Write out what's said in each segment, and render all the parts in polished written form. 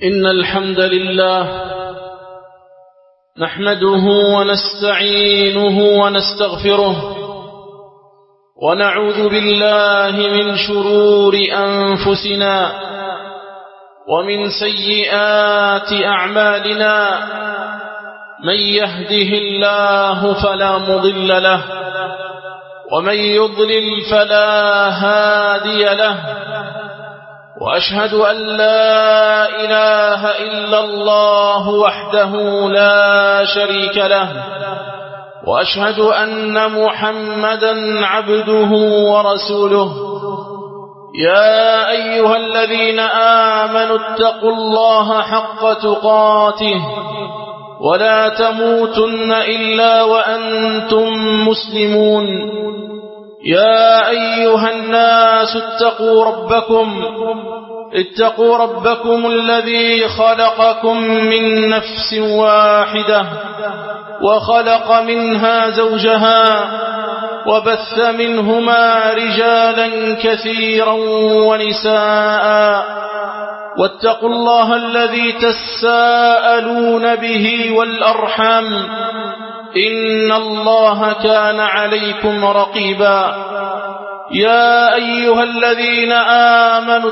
إن الحمد لله نحمده ونستعينه ونستغفره ونعوذ بالله من شرور أنفسنا ومن سيئات أعمالنا من يهده الله فلا مضل له ومن يضلل فلا هادي له وأشهد أن لا إله إلا الله وحده لا شريك له وأشهد أن محمدا عبده ورسوله يا أيها الذين آمنوا اتقوا الله حق تقاته ولا تموتن إلا وأنتم مسلمون يا أيها الناس اتقوا ربكم الذي خلقكم من نفس واحدة وخلق منها زوجها وبث منهما رجالا كثيرا ونساء واتقوا الله الذي تساءلون به والأرحام إن الله كان عليكم رقيبا يا أيها الذين آمنوا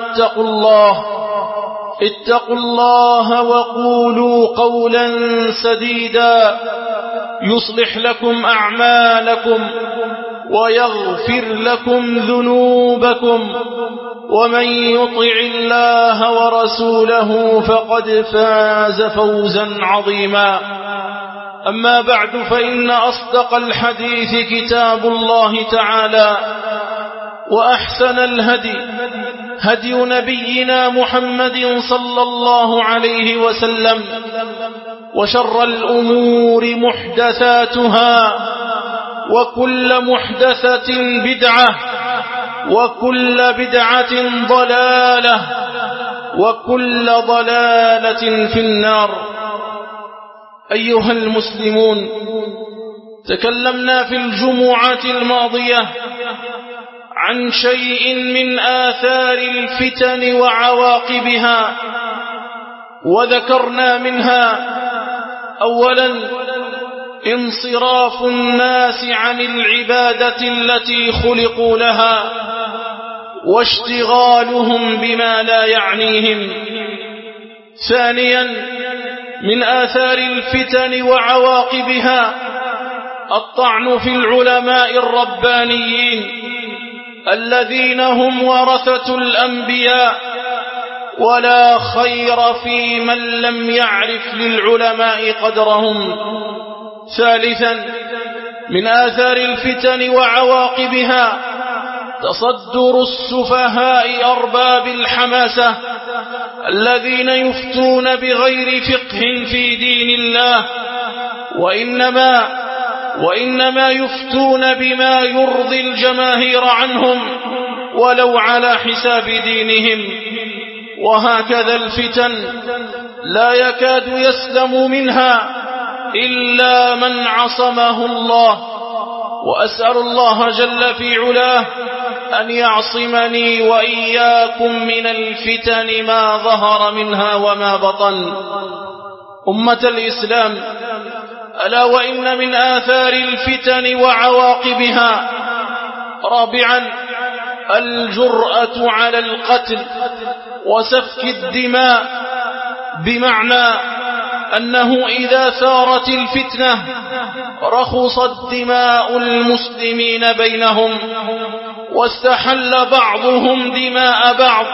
اتقوا الله وقولوا قولا سديدا يصلح لكم أعمالكم ويغفر لكم ذنوبكم ومن يطع الله ورسوله فقد فاز فوزا عظيما أما بعد فإن أصدق الحديث كتاب الله تعالى وأحسن الهدي هدي نبينا محمد صلى الله عليه وسلم وشر الأمور محدثاتها وكل محدثة بدعة وكل بدعة ضلالة وكل ضلالة في النار. أيها المسلمون، تكلمنا في الجمعة الماضية عن شيء من آثار الفتن وعواقبها، وذكرنا منها أولا انصراف الناس عن العبادة التي خلقوا لها واشتغالهم بما لا يعنيهم. ثانيا من آثار الفتن وعواقبها الطعن في العلماء الربانيين الذين هم ورثة الأنبياء، ولا خير في من لم يعرف للعلماء قدرهم. ثالثا من آثار الفتن وعواقبها تصدر السفهاء أرباب الحماسة الذين يفتون بغير فقه في دين الله، وإنما يفتون بما يرضي الجماهير عنهم ولو على حساب دينهم. وهكذا الفتن لا يكاد يسلم منها إلا من عصمه الله، وأسأل الله جل في علاه أن يعصمني وإياكم من الفتن ما ظهر منها وما بطن. أمة الإسلام، ألا وإن من آثار الفتن وعواقبها رابعا الجرأة على القتل وسفك الدماء، بمعنى أنه إذا ثارت الفتنة رخصت دماء المسلمين بينهم، واستحل بعضهم دماء بعض،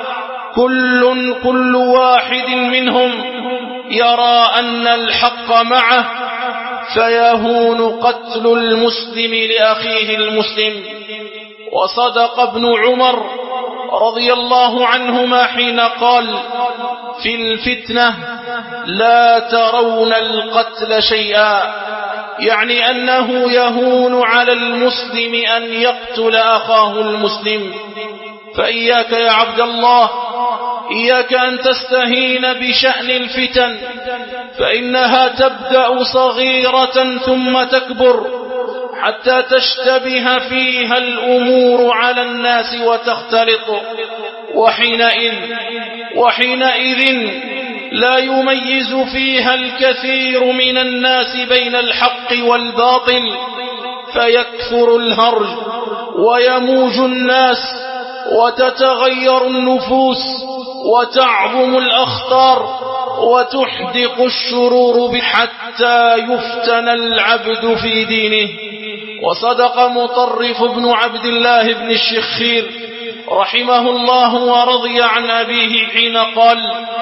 كل واحد منهم يرى أن الحق معه، فيهون قتل المسلم لأخيه المسلم. وصدق ابن عمر رضي الله عنهما حين قال: في الفتنة لا ترون القتل شيئا، يعني أنه يهون على المسلم أن يقتل أخاه المسلم. فإياك يا عبد الله، إياك أن تستهين بشأن الفتن، فإنها تبدأ صغيرة ثم تكبر حتى تشتبه فيها الأمور على الناس وتختلط، وحينئذ لا يميز فيها الكثير من الناس بين الحق والباطل، فيكثر الهرج ويموج الناس وتتغير النفوس وتعظم الأخطار وتحدق الشرور حتى يفتن العبد في دينه. وصدق مطرف بن عبد الله بن الشخير رحمه الله ورضي عن أبيه حين قال: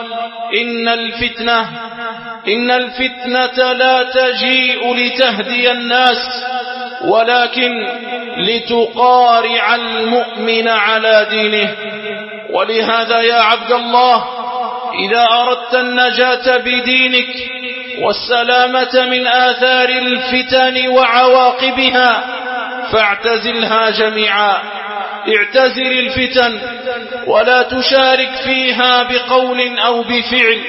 إن الفتنة لا تجيء لتهدي الناس، ولكن لتقارع المؤمن على دينه. ولهذا يا عبد الله، إذا أردت النجاة بدينك والسلامة من آثار الفتن وعواقبها فاعتزلها جميعا. اعتزل الفتن ولا تشارك فيها بقول أو بفعل،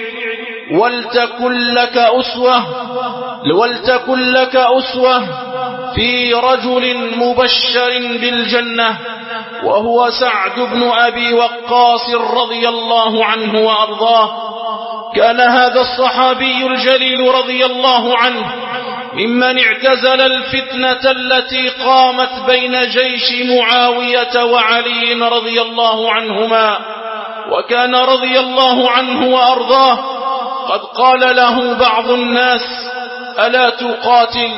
ولتكن لك أسوة في رجل مبشر بالجنة، وهو سعد بن أبي وقاص رضي الله عنه وأرضاه. كان هذا الصحابي الجليل رضي الله عنه ممن اعتزل الفتنة التي قامت بين جيش معاوية وعلي رضي الله عنهما. وكان رضي الله عنه وأرضاه قد قال له بعض الناس: ألا تقاتل؟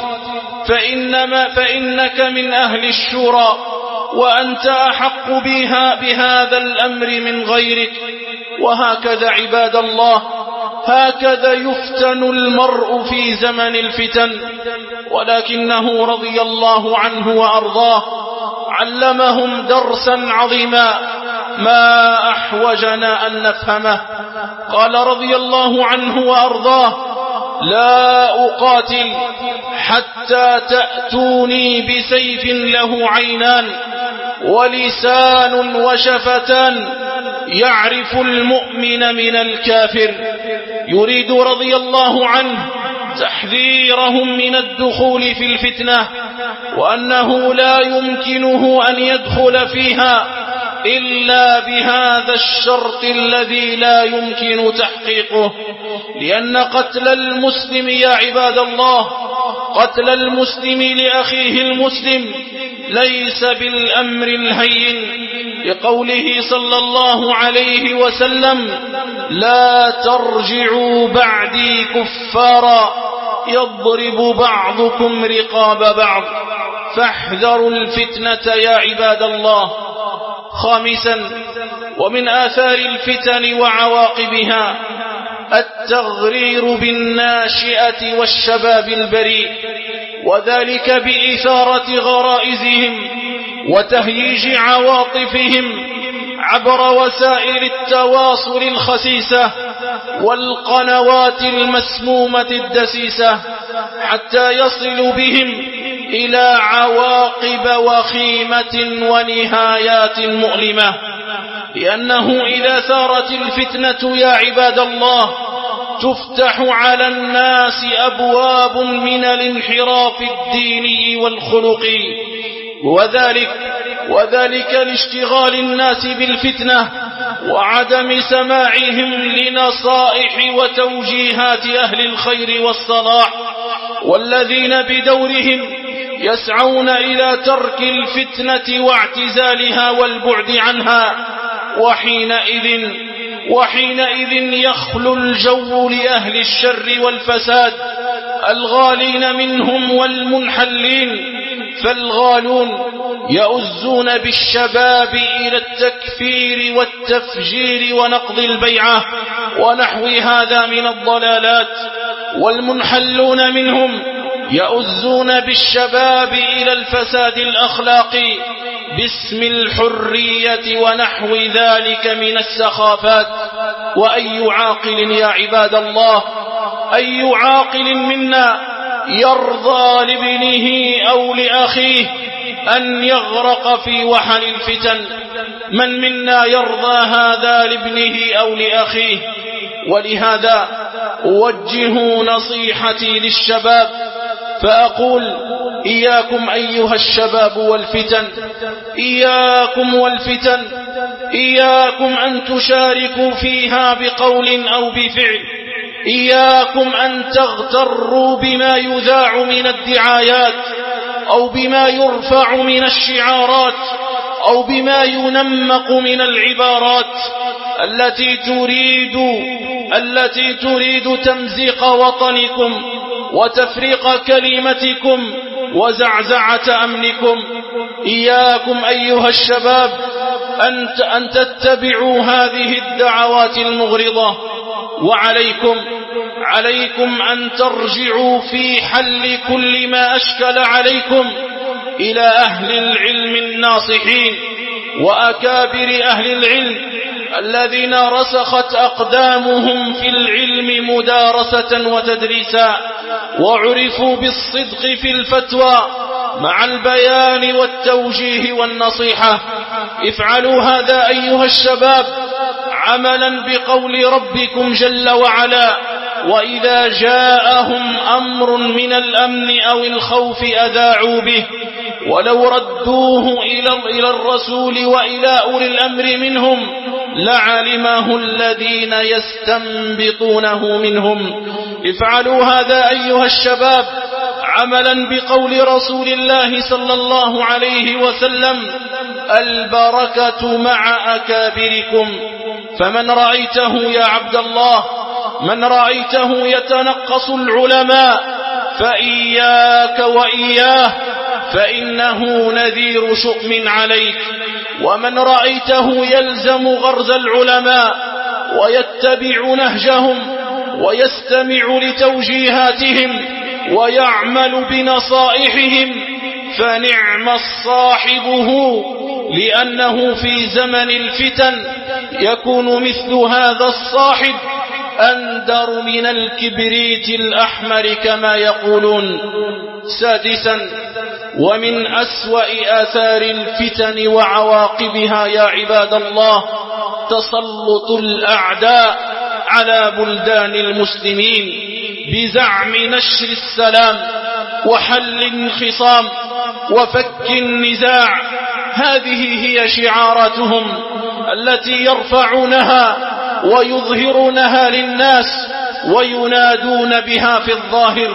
فإنك من أهل الشورى، وأنت أحق بهذا الأمر من غيرك. وهكذا عباد الله، هكذا يفتن المرء في زمن الفتن. ولكنه رضي الله عنه وأرضاه علمهم درسا عظيما ما أحوجنا أن نفهمه. قال رضي الله عنه وأرضاه: لا أقاتل حتى تأتوني بسيف له عينان ولسان وشفتان يعرف المؤمن من الكافر. يريد رضي الله عنه تحذيرهم من الدخول في الفتنة، وأنه لا يمكنه أن يدخل فيها إلا بهذا الشرط الذي لا يمكن تحقيقه. لأن قتل المسلم يا عباد الله، قتل المسلم لأخيه المسلم ليس بالأمر الهين، لقوله صلى الله عليه وسلم: لا ترجعوا بعدي كفارا يضرب بعضكم رقاب بعض. فاحذروا الفتنة يا عباد الله. خامسا، ومن آثار الفتن وعواقبها التغرير بالناشئة والشباب البريء، وذلك بإثارة غرائزهم وتهييج عواطفهم عبر وسائل التواصل الخسيسة والقنوات المسمومة الدسيسة، حتى يصل بهم إلى عواقب وخيمة ونهايات مؤلمة. لأنه إذا ثارت الفتنة يا عباد الله تفتح على الناس أبواب من الانحراف الديني والخلقي، وذلك لاشتغال الناس بالفتنة وعدم سماعهم لنصائح وتوجيهات أهل الخير والصلاح، والذين بدورهم يسعون إلى ترك الفتنة واعتزالها والبعد عنها. وحينئذ يخلو الجو لأهل الشر والفساد الغالين منهم والمنحلين. فالغالون يؤزون بالشباب إلى التكفير والتفجير ونقض البيعة ونحو هذا من الضلالات، والمنحلون منهم يؤزون بالشباب إلى الفساد الأخلاقي باسم الحرية ونحو ذلك من السخافات. وأي عاقل يا عباد الله، أي عاقل منا يرضى لابنه أو لأخيه أن يغرق في وحل الفتن؟ من منا يرضى هذا لابنه أو لأخيه؟ ولهذا أوجه نصيحتي للشباب فأقول: إياكم أيها الشباب والفتن، إياكم والفتن، إياكم أن تشاركوا فيها بقول أو بفعل، إياكم أن تغتروا بما يذاع من الدعايات أو بما يرفع من الشعارات أو بما ينمق من العبارات التي تريد تمزيق وطنكم وتفريق كلمتكم وزعزعة أمنكم. إياكم أيها الشباب أن تتبعوا هذه الدعوات المغرضة، وعليكم أن ترجعوا في حل كل ما أشكل عليكم إلى أهل العلم الناصحين وأكابر أهل العلم الذين رسخت أقدامهم في العلم مدارسة وتدريسا، وعرفوا بالصدق في الفتوى مع البيان والتوجيه والنصيحة. افعلوا هذا أيها الشباب عملا بقول ربكم جل وعلا: وإذا جاءهم أمر من الأمن أو الخوف أذاعوا به ولو ردوه إلى الرسول وإلى أولي الأمر منهم لعلمه الذين يستنبطونه منهم. افعلوا هذا أيها الشباب عملا بقول رسول الله صلى الله عليه وسلم: البركة مع أكابركم. فمن رأيته يا عبد الله، من رأيته يتنقص العلماء فإياك وإياه، فإنه نذير شؤم عليك. ومن رأيته يلزم غرز العلماء ويتبع نهجهم ويستمع لتوجيهاتهم ويعمل بنصائحهم فنعم الصاحب هو، لأنه في زمن الفتن يكون مثل هذا الصاحب أندر من الكبريت الأحمر كما يقولون. سادسا، ومن أسوأ آثار الفتن وعواقبها يا عباد الله تسلط الأعداء على بلدان المسلمين بزعم نشر السلام وحل الخصام وفك النزاع. هذه هي شعاراتهم التي يرفعونها ويظهرونها للناس وينادون بها في الظاهر،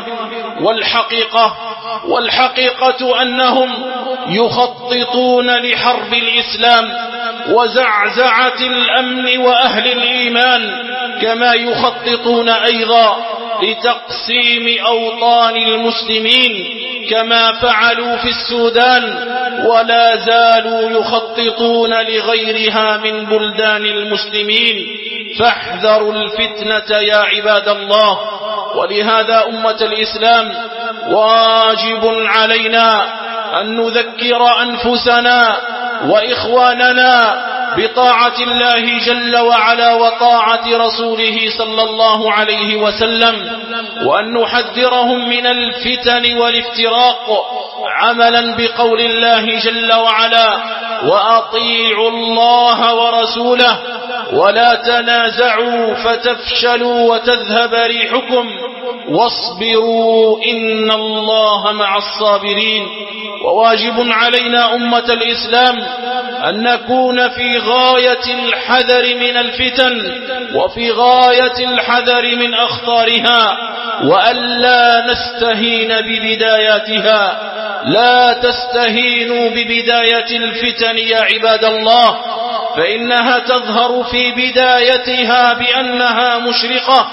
والحقيقة أنهم يخططون لحرب الإسلام وزعزعة الأمن وأهل الإيمان، كما يخططون أيضا لتقسيم أوطان المسلمين كما فعلوا في السودان، ولا زالوا يخططون لغيرها من بلدان المسلمين. فاحذروا الفتنة يا عباد الله. ولهذا أمة الإسلام واجب علينا أن نذكر أنفسنا وإخواننا بطاعة الله جل وعلا وطاعة رسوله صلى الله عليه وسلم، وأن نحذرهم من الفتن والافتراق عملا بقول الله جل وعلا: وأطيعوا الله ورسوله ولا تنازعوا فتفشلوا وتذهب ريحكم واصبروا إن الله مع الصابرين. وواجب علينا أمة الإسلام أن نكون في غاية الحذر من الفتن وفي غاية الحذر من أخطارها، وألا نستهين ببداياتها. لا تستهينوا ببداية الفتن يا عباد الله، فإنها تظهر في بدايتها بأنها مشرقة،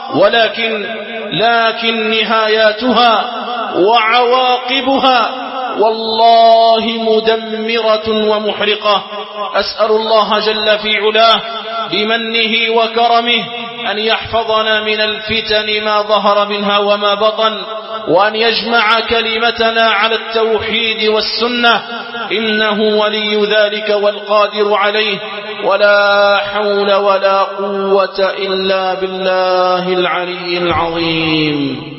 لكن نهاياتها وعواقبها والله مدمرة ومحرقة. أسأل الله جل في علاه بمنه وكرمه أن يحفظنا من الفتن ما ظهر منها وما بطن، وأن يجمع كلمتنا على التوحيد والسنة، إنه ولي ذلك والقادر عليه، ولا حول ولا قوة إلا بالله العلي العظيم.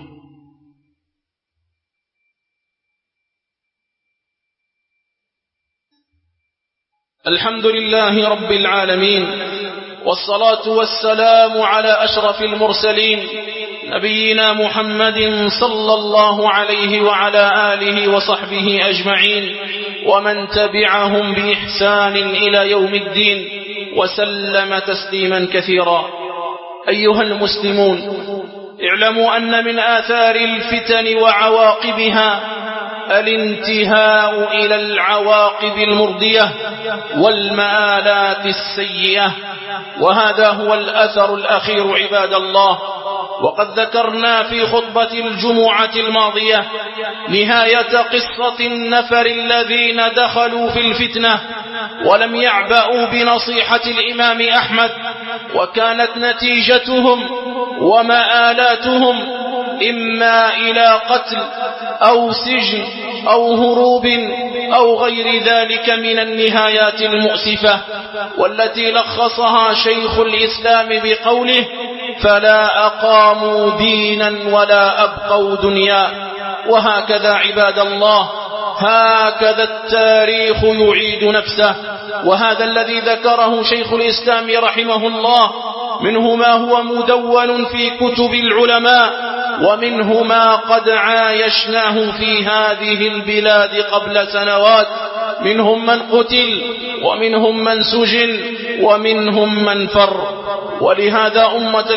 الحمد لله رب العالمين، والصلاة والسلام على أشرف المرسلين نبينا محمد صلى الله عليه وعلى آله وصحبه أجمعين، ومن تبعهم بإحسان إلى يوم الدين، وسلم تسليما كثيرا. أيها المسلمون، اعلموا أن من آثار الفتن وعواقبها الانتهاء إلى العواقب المرضية والمآلات السيئة، وهذا هو الأثر الأخير عباد الله. وقد ذكرنا في خطبة الجمعة الماضية نهاية قصة النفر الذين دخلوا في الفتنة ولم يعبأوا بنصيحة الإمام أحمد، وكانت نتيجتهم ومآلاتهم إما إلى قتل أو سجن أو هروب أو غير ذلك من النهايات المؤسفة، والتي لخصها شيخ الإسلام بقوله: فلا أقاموا دينا ولا أبقوا دنيا. وهكذا عباد الله، هكذا التاريخ يعيد نفسه، وهذا الذي ذكره شيخ الإسلام رحمه الله، منه ما هو مدون في كتب العلماء، ومنه ما قد عايشناه في هذه البلاد قبل سنوات، منهم من قتل ومنهم من سجن ومنهم من فر. ولهذا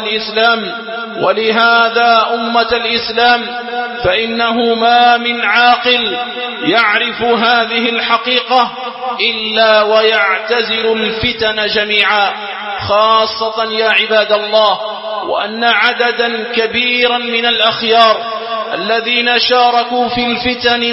أمة الإسلام فإنه ما من عاقل يعرف هذه الحقيقة إلا ويعتزل الفتن جميعا، خاصة يا عباد الله، وأن عددا كبيرا من الأخيار الذين شاركوا في الفتن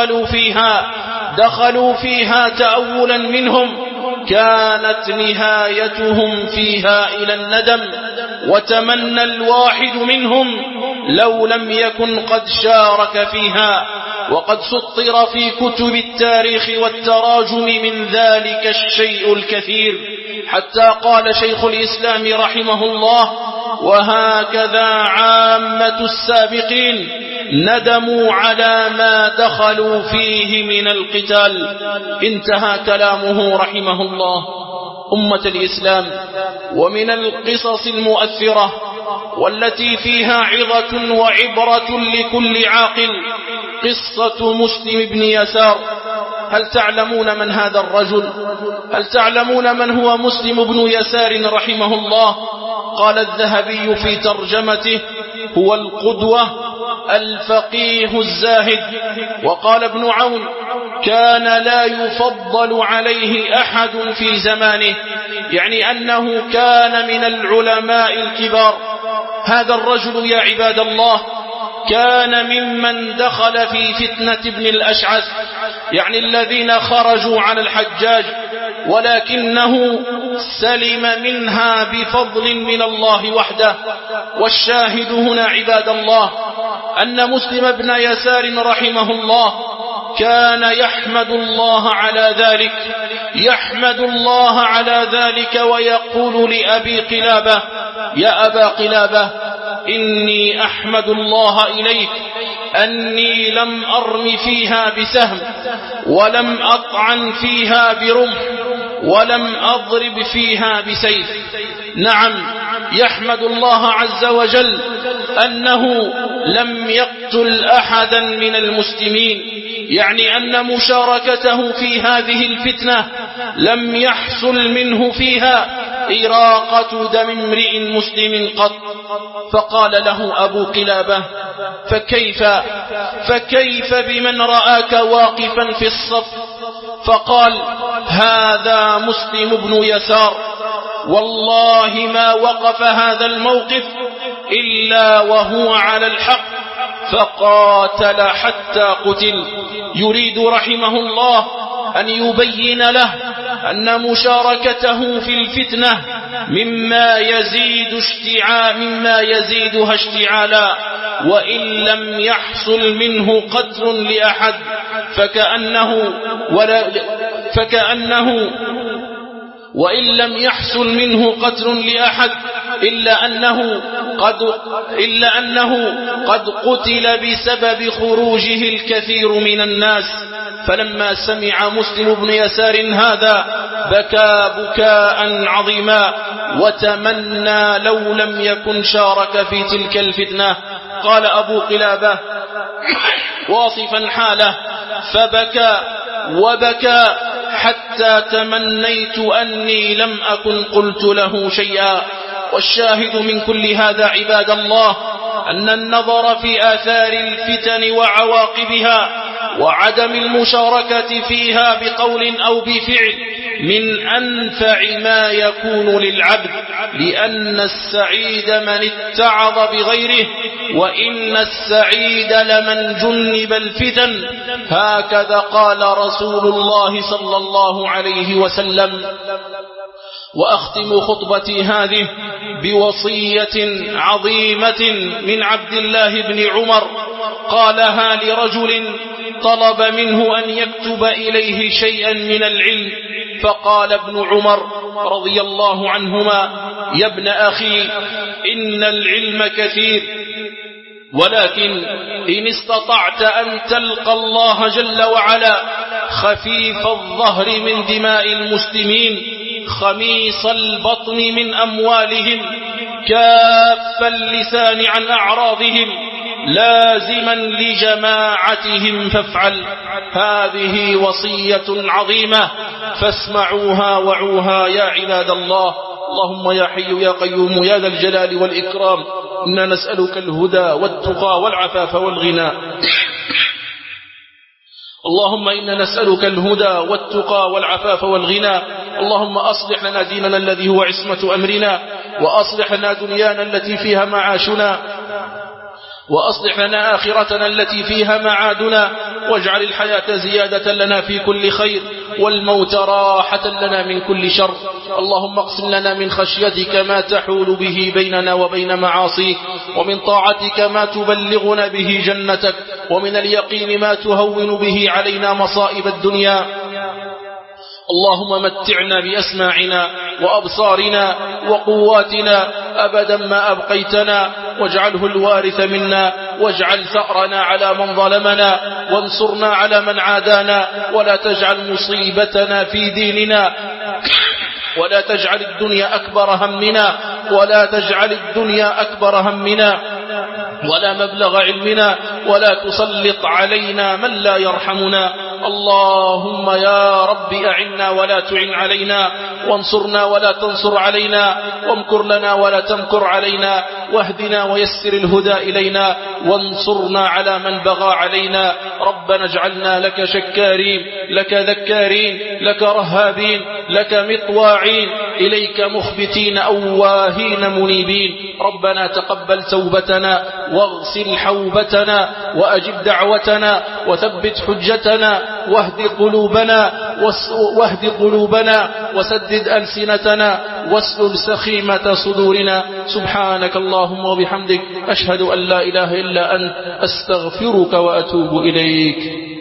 ودخلوا فيها تأولا منهم، كانت نهايتهم فيها إلى الندم، وتمنى الواحد منهم لو لم يكن قد شارك فيها. وقد سطر في كتب التاريخ والتراجم من ذلك الشيء الكثير، حتى قال شيخ الإسلام رحمه الله: وهكذا عامة السابقين ندموا على ما دخلوا فيه من القتال. انتهى كلامه رحمه الله. أمة الإسلام، ومن القصص المؤثرة والتي فيها عظة وعبرة لكل عاقل قصة مسلم بن يسار. هل تعلمون من هذا الرجل؟ هل تعلمون من هو مسلم بن يسار رحمه الله؟ قال الذهبي في ترجمته: هو القدوة الفقيه الزاهد. وقال ابن عون: كان لا يفضل عليه أحد في زمانه، يعني أنه كان من العلماء الكبار. هذا الرجل يا عباد الله كان ممن دخل في فتنة ابن الأشعث، يعني الذين خرجوا على الحجاج، ولكنه سلم منها بفضل من الله وحده. والشاهد هنا عباد الله أن مسلم بن يسار رحمه الله كان يحمد الله على ذلك ويقول لأبي قلابة: يا أبا قلابة، إني أحمد الله إليك أني لم أرم فيها بسهم، ولم أطعن فيها برمح، ولم أضرب فيها بسيف. نعم، يحمد الله عز وجل أنه لم يقتل أحدا من المسلمين، يعني أن مشاركته في هذه الفتنة لم يحصل منه فيها إراقة دم امرئ مسلم قط. فقال له أبو قلابة: فكيف بمن رآك واقفا في الصف؟ فقال: هذا مسلم بن يسار، والله ما وقف هذا الموقف إلا وهو على الحق، فقاتل حتى قتل. يريد رحمه الله أن يبين له أن مشاركته في الفتنة مما يزيدها اشتعالا، وإن لم يحصل منه قتل لأحد وإن لم يحصل منه قتل لأحد إلا أنه قد قتل بسبب خروجه الكثير من الناس. فلما سمع مسلم بن يسار هذا بكى بكاء عظيما، وتمنى لو لم يكن شارك في تلك الفتنة. قال أبو قلابة واصفا حاله: فبكى وبكى حتى تمنيت أني لم أكن قلت له شيئا. والشاهد من كل هذا عباد الله أن النظر في آثار الفتن وعواقبها وعدم المشاركة فيها بقول أو بفعل من أنفع ما يكون للعبد، لأن السعيد من اتعظ بغيره، وإن السعيد لمن جنب الفتن. هكذا قال رسول الله صلى الله عليه وسلم. وأختم خطبتي هذه بوصية عظيمة من عبد الله بن عمر قالها لرجل طلب منه أن يكتب إليه شيئا من العلم، فقال ابن عمر رضي الله عنهما: يا ابن أخي، إن العلم كثير، ولكن إن استطعت أن تلقى الله جل وعلا خفيف الظهر من دماء المسلمين، خميص البطن من أموالهم، كاف اللسان عن أعراضهم، لازما لجماعتهم، فافعل. هذه وصية عظيمة فاسمعوها وعوها يا عباد الله. اللهم يا حي يا قيوم يا ذا الجلال والإكرام، إنا نسألك الهدى والتقى والعفاف والغنى. اللهم إنا نسألك الهدى والتقى والعفاف والغنى. اللهم أصلح لنا ديننا الذي هو عصمة أمرنا، وأصلح لنا دنيانا التي فيها معاشنا، وأصلح لنا آخرتنا التي فيها معادنا، واجعل الحياة زيادة لنا في كل خير، والموت راحة لنا من كل شر. اللهم اقسم لنا من خشيتك ما تحول به بيننا وبين معاصيك، ومن طاعتك ما تبلغنا به جنتك، ومن اليقين ما تهون به علينا مصائب الدنيا. اللهم متعنا بأسماعنا وأبصارنا وقواتنا أبدا ما أبقيتنا، واجعله الوارث منا، واجعل ثأرنا على من ظلمنا، وانصرنا على من عادانا، ولا تجعل مصيبتنا في ديننا، ولا تجعل الدنيا أكبر همنا، ولا تجعل الدنيا أكبر همنا ولا مبلغ علمنا، ولا تسلط علينا من لا يرحمنا. اللهم يا رب أعنا ولا تعن علينا، وانصرنا ولا تنصر علينا، وامكر لنا ولا تمكر علينا، واهدنا ويسر الهدى إلينا، وانصرنا على من بغى علينا. ربنا اجعلنا لك شكارين، لك ذكارين، لك رهابين، لك مطواعين، إليك مخبتين أواهين منيبين. ربنا تقبل توبتنا، واغسل حوبتنا، وأجب دعوتنا، وثبت حجتنا، واهد قلوبنا، وسدد ألسنتنا، واسلل سخيمة صدورنا. سبحانك اللهم وبحمدك، أشهد أن لا إله إلا أنت، أستغفرك وأتوب إليك.